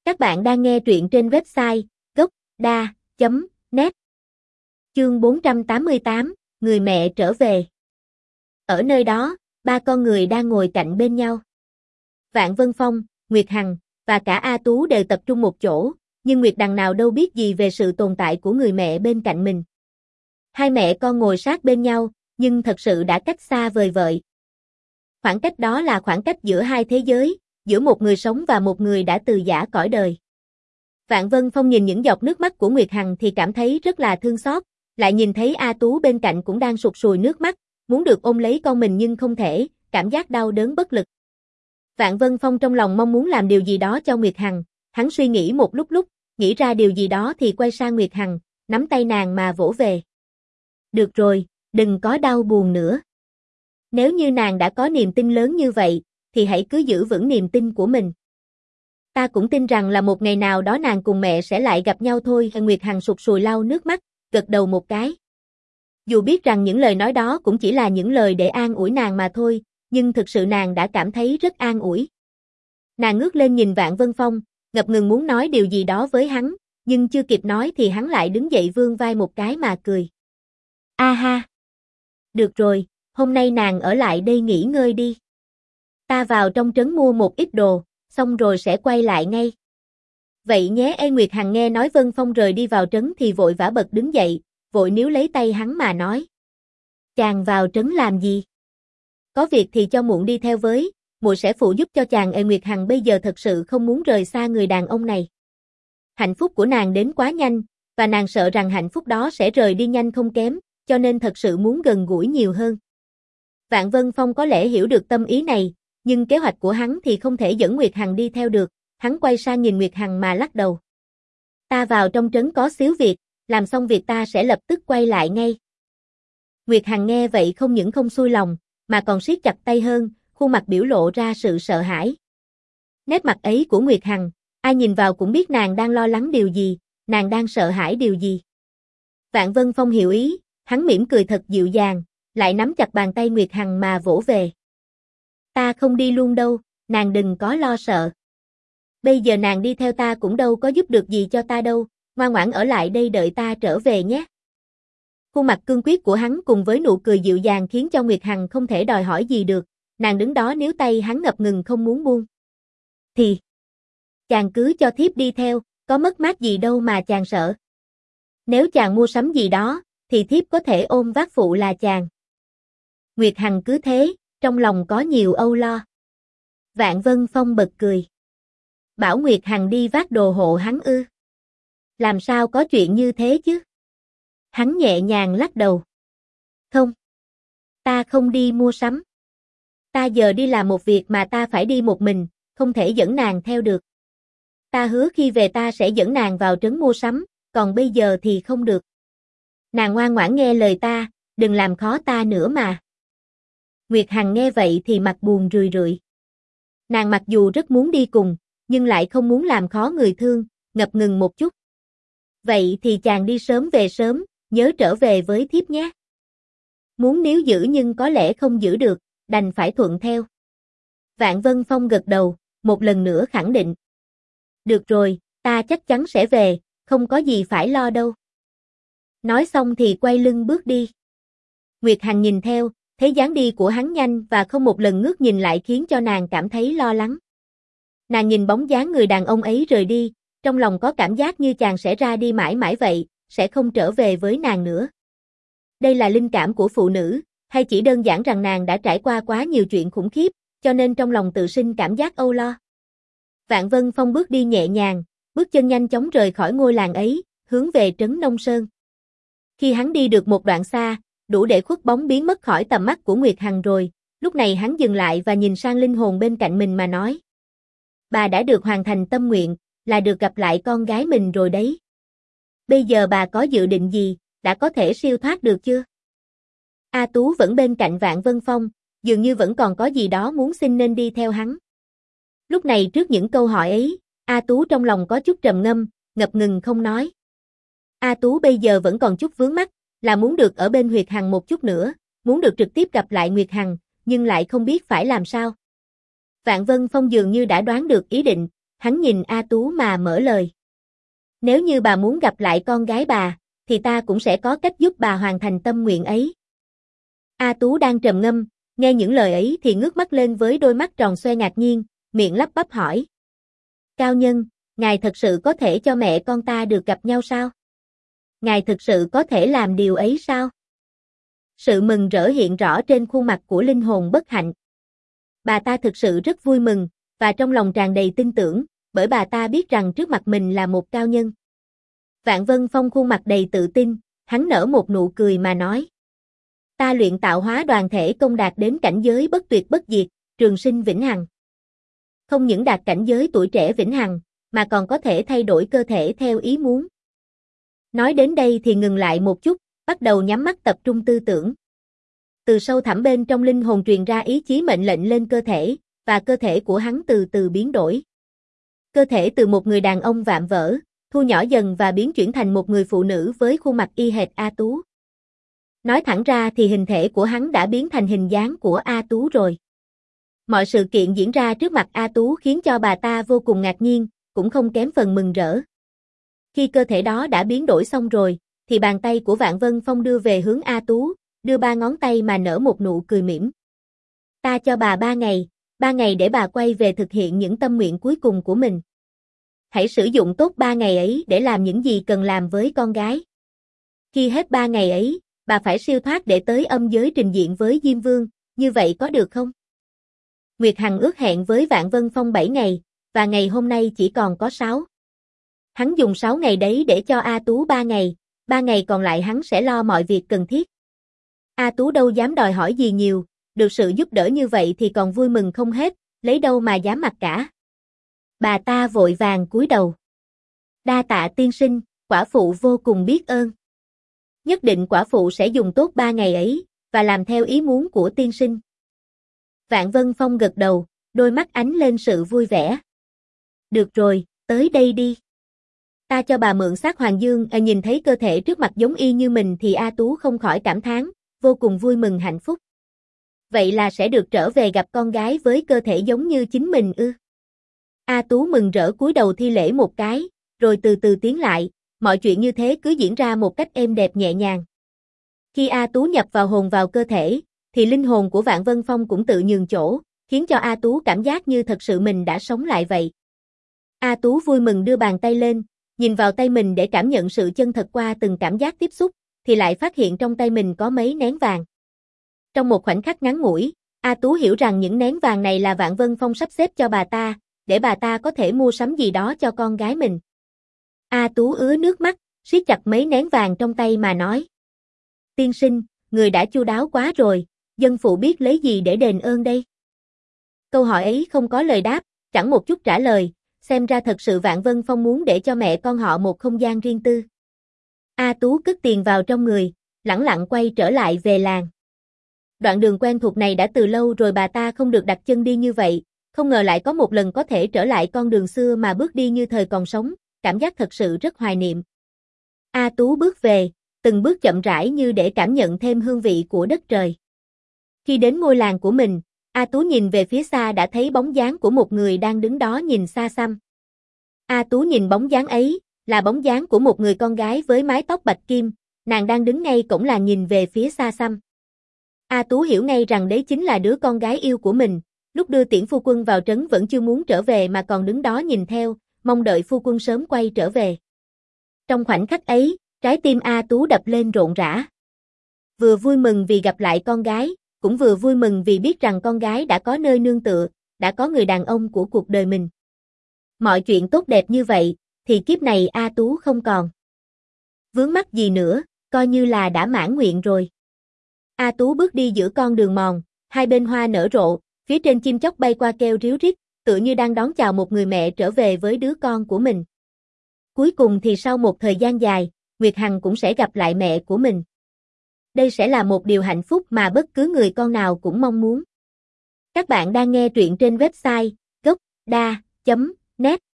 Các bạn đang nghe truyện trên website gocda.net. Chương 488, người mẹ trở về. Ở nơi đó, ba con người đang ngồi cạnh bên nhau. Vạn Vân Phong, Nguyệt Hằng và cả A Tú đều tập trung một chỗ, nhưng Nguyệt Đằng nào đâu biết gì về sự tồn tại của người mẹ bên cạnh mình. Hai mẹ con ngồi sát bên nhau, nhưng thật sự đã cách xa vời vợi. Khoảng cách đó là khoảng cách giữa hai thế giới, giữa một người sống và một người đã từ giã cõi đời. Vạn Vân Phong nhìn những giọt nước mắt của Nguyệt Hằng thì cảm thấy rất là thương xót, lại nhìn thấy A Tú bên cạnh cũng đang sụt sùi nước mắt, muốn được ôm lấy con mình nhưng không thể, cảm giác đau đớn bất lực. Vạn Vân Phong trong lòng mong muốn làm điều gì đó cho Nguyệt Hằng, hắn suy nghĩ một lúc, nghĩ ra điều gì đó thì quay sang Nguyệt Hằng, nắm tay nàng mà vỗ về. Được rồi, đừng có đau buồn nữa. Nếu như nàng đã có niềm tin lớn như vậy, thì hãy cứ giữ vững niềm tin của mình. Ta cũng tin rằng là một ngày nào đó nàng cùng mẹ sẽ lại gặp nhau thôi. Nguyệt Hằng sụt sùi lau nước mắt, gật đầu một cái. Dù biết rằng những lời nói đó cũng chỉ là những lời để an ủi nàng mà thôi, nhưng thực sự nàng đã cảm thấy rất an ủi. Nàng ngước lên nhìn Vạn Vân Phong, ngập ngừng muốn nói điều gì đó với hắn, nhưng chưa kịp nói thì hắn lại đứng dậy vươn vai một cái mà cười. A ha! Được rồi, hôm nay nàng ở lại đây nghỉ ngơi đi. Ta vào trong trấn mua một ít đồ, xong rồi sẽ quay lại ngay. Vậy nhé. Nguyệt Hằng nghe nói Vân Phong rời đi vào trấn thì vội vã bật đứng dậy, vội níu lấy tay hắn mà nói. Chàng vào trấn làm gì? Có việc thì cho muội đi theo với, muội sẽ phụ giúp cho chàng. Nguyệt Hằng bây giờ thật sự không muốn rời xa người đàn ông này. Hạnh phúc của nàng đến quá nhanh, và nàng sợ rằng hạnh phúc đó sẽ rời đi nhanh không kém, cho nên thật sự muốn gần gũi nhiều hơn. Vạn Vân Phong có lẽ hiểu được tâm ý này, nhưng kế hoạch của hắn thì không thể dẫn Nguyệt Hằng đi theo được, hắn quay sang nhìn Nguyệt Hằng mà lắc đầu. Ta vào trong trấn có xíu việc, làm xong việc ta sẽ lập tức quay lại ngay. Nguyệt Hằng nghe vậy không những không xuôi lòng, mà còn siết chặt tay hơn, khuôn mặt biểu lộ ra sự sợ hãi. Nét mặt ấy của Nguyệt Hằng, ai nhìn vào cũng biết nàng đang lo lắng điều gì, nàng đang sợ hãi điều gì. Vạn Vân Phong hiểu ý, hắn mỉm cười thật dịu dàng, lại nắm chặt bàn tay Nguyệt Hằng mà vỗ về. Ta không đi luôn đâu, nàng đừng có lo sợ. Bây giờ nàng đi theo ta cũng đâu có giúp được gì cho ta đâu, ngoan ngoãn ở lại đây đợi ta trở về nhé. Khuôn mặt cương quyết của hắn cùng với nụ cười dịu dàng khiến cho Nguyệt Hằng không thể đòi hỏi gì được, nàng đứng đó níu tay hắn ngập ngừng không muốn buông. Thì, chàng cứ cho thiếp đi theo, có mất mát gì đâu mà chàng sợ. Nếu chàng mua sắm gì đó, thì thiếp có thể ôm vác phụ là chàng. Nguyệt Hằng cứ thế, trong lòng có nhiều âu lo. Vạn Vân Phong bật cười. Bảo Nguyệt Hằng đi vác đồ hộ hắn ư? Làm sao có chuyện như thế chứ? Hắn nhẹ nhàng lắc đầu. Không. Ta không đi mua sắm. Ta giờ đi làm một việc mà ta phải đi một mình, không thể dẫn nàng theo được. Ta hứa khi về ta sẽ dẫn nàng vào trấn mua sắm, còn bây giờ thì không được. Nàng ngoan ngoãn nghe lời ta, đừng làm khó ta nữa mà. Nguyệt Hằng nghe vậy thì mặt buồn rười rượi. Nàng mặc dù rất muốn đi cùng, nhưng lại không muốn làm khó người thương, ngập ngừng một chút. Vậy thì chàng đi sớm về sớm, nhớ trở về với thiếp nhé. Muốn níu giữ nhưng có lẽ không giữ được, đành phải thuận theo. Vạn Vân Phong gật đầu, một lần nữa khẳng định. Được rồi, ta chắc chắn sẽ về, không có gì phải lo đâu. Nói xong thì quay lưng bước đi. Nguyệt Hằng nhìn theo, thấy dáng đi của hắn nhanh và không một lần ngước nhìn lại khiến cho nàng cảm thấy lo lắng. Nàng nhìn bóng dáng người đàn ông ấy rời đi, trong lòng có cảm giác như chàng sẽ ra đi mãi mãi vậy, sẽ không trở về với nàng nữa. Đây là linh cảm của phụ nữ, hay chỉ đơn giản rằng nàng đã trải qua quá nhiều chuyện khủng khiếp, cho nên trong lòng tự sinh cảm giác âu lo. Vạn Vân Phong bước đi nhẹ nhàng, bước chân nhanh chóng rời khỏi ngôi làng ấy, hướng về trấn Nông Sơn. Khi hắn đi được một đoạn xa, đủ để khuất bóng biến mất khỏi tầm mắt của Nguyệt Hằng rồi, lúc này hắn dừng lại và nhìn sang linh hồn bên cạnh mình mà nói. Bà đã được hoàn thành tâm nguyện, là được gặp lại con gái mình rồi đấy. Bây giờ bà có dự định gì, đã có thể siêu thoát được chưa? A Tú vẫn bên cạnh Vạn Vân Phong, dường như vẫn còn có gì đó muốn xin nên đi theo hắn. Lúc này trước những câu hỏi ấy, A Tú trong lòng có chút trầm ngâm, ngập ngừng không nói. A Tú bây giờ vẫn còn chút vướng mắc, là muốn được ở bên Nguyệt Hằng một chút nữa, muốn được trực tiếp gặp lại Nguyệt Hằng, nhưng lại không biết phải làm sao. Vạn Vân Phong dường như đã đoán được ý định, hắn nhìn A Tú mà mở lời. Nếu như bà muốn gặp lại con gái bà, thì ta cũng sẽ có cách giúp bà hoàn thành tâm nguyện ấy. A Tú đang trầm ngâm, nghe những lời ấy thì ngước mắt lên với đôi mắt tròn xoe ngạc nhiên, miệng lắp bắp hỏi. Cao nhân, ngài thật sự có thể cho mẹ con ta được gặp nhau sao? Ngài thực sự có thể làm điều ấy sao? Sự mừng rỡ hiện rõ trên khuôn mặt của linh hồn bất hạnh. Bà ta thực sự rất vui mừng, và trong lòng tràn đầy tin tưởng, bởi bà ta biết rằng trước mặt mình là một cao nhân. Vạn Vân Phong khuôn mặt đầy tự tin, hắn nở một nụ cười mà nói. Ta luyện tạo hóa đoàn thể công đạt đến cảnh giới bất tuyệt bất diệt, trường sinh vĩnh hằng. Không những đạt cảnh giới tuổi trẻ vĩnh hằng, mà còn có thể thay đổi cơ thể theo ý muốn. Nói đến đây thì ngừng lại một chút, bắt đầu nhắm mắt tập trung tư tưởng. Từ sâu thẳm bên trong linh hồn truyền ra ý chí mệnh lệnh lên cơ thể, và cơ thể của hắn từ từ biến đổi. Cơ thể từ một người đàn ông vạm vỡ, thu nhỏ dần và biến chuyển thành một người phụ nữ với khuôn mặt y hệt A Tú. Nói thẳng ra thì hình thể của hắn đã biến thành hình dáng của A Tú rồi. Mọi sự kiện diễn ra trước mặt A Tú khiến cho bà ta vô cùng ngạc nhiên, cũng không kém phần mừng rỡ. Khi cơ thể đó đã biến đổi xong rồi, thì bàn tay của Vạn Vân Phong đưa về hướng A Tú, đưa 3 ngón tay mà nở một nụ cười mỉm. Ta cho bà 3 ngày để bà quay về thực hiện những tâm nguyện cuối cùng của mình. Hãy sử dụng tốt 3 ngày ấy để làm những gì cần làm với con gái. Khi hết 3 ngày ấy, bà phải siêu thoát để tới âm giới trình diện với Diêm Vương, như vậy có được không? Nguyệt Hằng ước hẹn với Vạn Vân Phong 7 ngày, và ngày hôm nay chỉ còn có 6. Hắn dùng 6 ngày đấy để cho A Tú 3 ngày còn lại hắn sẽ lo mọi việc cần thiết. A Tú đâu dám đòi hỏi gì nhiều, được sự giúp đỡ như vậy thì còn vui mừng không hết, lấy đâu mà dám mặc cả. Bà ta vội vàng cúi đầu. Đa tạ tiên sinh, quả phụ vô cùng biết ơn. Nhất định quả phụ sẽ dùng tốt 3 ngày ấy, và làm theo ý muốn của tiên sinh. Vạn Vân Phong gật đầu, đôi mắt ánh lên sự vui vẻ. Được rồi, tới đây đi. Ta cho bà mượn xác Hoàng Dương. Nhìn thấy cơ thể trước mặt giống y như mình thì A Tú không khỏi cảm thán, vô cùng vui mừng hạnh phúc. Vậy là sẽ được trở về gặp con gái với cơ thể giống như chính mình ư? A Tú mừng rỡ cúi đầu thi lễ một cái, rồi từ từ tiến lại, mọi chuyện như thế cứ diễn ra một cách êm đẹp nhẹ nhàng. Khi A Tú nhập vào hồn vào cơ thể, thì linh hồn của Vạn Vân Phong cũng tự nhường chỗ, khiến cho A Tú cảm giác như thật sự mình đã sống lại vậy. A Tú vui mừng đưa bàn tay lên, nhìn vào tay mình để cảm nhận sự chân thật qua từng cảm giác tiếp xúc, thì lại phát hiện trong tay mình có mấy nén vàng. Trong một khoảnh khắc ngắn ngủi, A Tú hiểu rằng những nén vàng này là Vạn Vân Phong sắp xếp cho bà ta, để bà ta có thể mua sắm gì đó cho con gái mình. A Tú ứa nước mắt, siết chặt mấy nén vàng trong tay mà nói. Tiên sinh, người đã chu đáo quá rồi, dân phụ biết lấy gì để đền ơn đây? Câu hỏi ấy không có lời đáp, chẳng một chút trả lời, xem ra thật sự Vạn Vân Phong muốn để cho mẹ con họ một không gian riêng tư. A Tú cất tiền vào trong người, lẳng lặng quay trở lại về làng. Đoạn đường quen thuộc này đã từ lâu rồi bà ta không được đặt chân đi như vậy, không ngờ lại có một lần có thể trở lại con đường xưa mà bước đi như thời còn sống, cảm giác thật sự rất hoài niệm. A Tú bước về, từng bước chậm rãi như để cảm nhận thêm hương vị của đất trời. Khi đến ngôi làng của mình, A Tú nhìn về phía xa đã thấy bóng dáng của một người đang đứng đó nhìn xa xăm. A Tú nhìn bóng dáng ấy, là bóng dáng của một người con gái với mái tóc bạch kim, nàng đang đứng ngay cổng làng nhìn về phía xa xăm. A Tú hiểu ngay rằng đấy chính là đứa con gái yêu của mình, lúc đưa tiễn phu quân vào trấn vẫn chưa muốn trở về mà còn đứng đó nhìn theo, mong đợi phu quân sớm quay trở về. Trong khoảnh khắc ấy, trái tim A Tú đập lên rộn rã. Vừa vui mừng vì gặp lại con gái, cũng vừa vui mừng vì biết rằng con gái đã có nơi nương tựa, đã có người đàn ông của cuộc đời mình. Mọi chuyện tốt đẹp như vậy, thì kiếp này A Tú không còn vướng mắc gì nữa, coi như là đã mãn nguyện rồi. A Tú bước đi giữa con đường mòn, hai bên hoa nở rộ, phía trên chim chóc bay qua kêu ríu rít, tựa như đang đón chào một người mẹ trở về với đứa con của mình. Cuối cùng thì sau một thời gian dài, Nguyệt Hằng cũng sẽ gặp lại mẹ của mình. Đây sẽ là một điều hạnh phúc mà bất cứ người con nào cũng mong muốn. Các bạn đang nghe truyện trên website gocda.net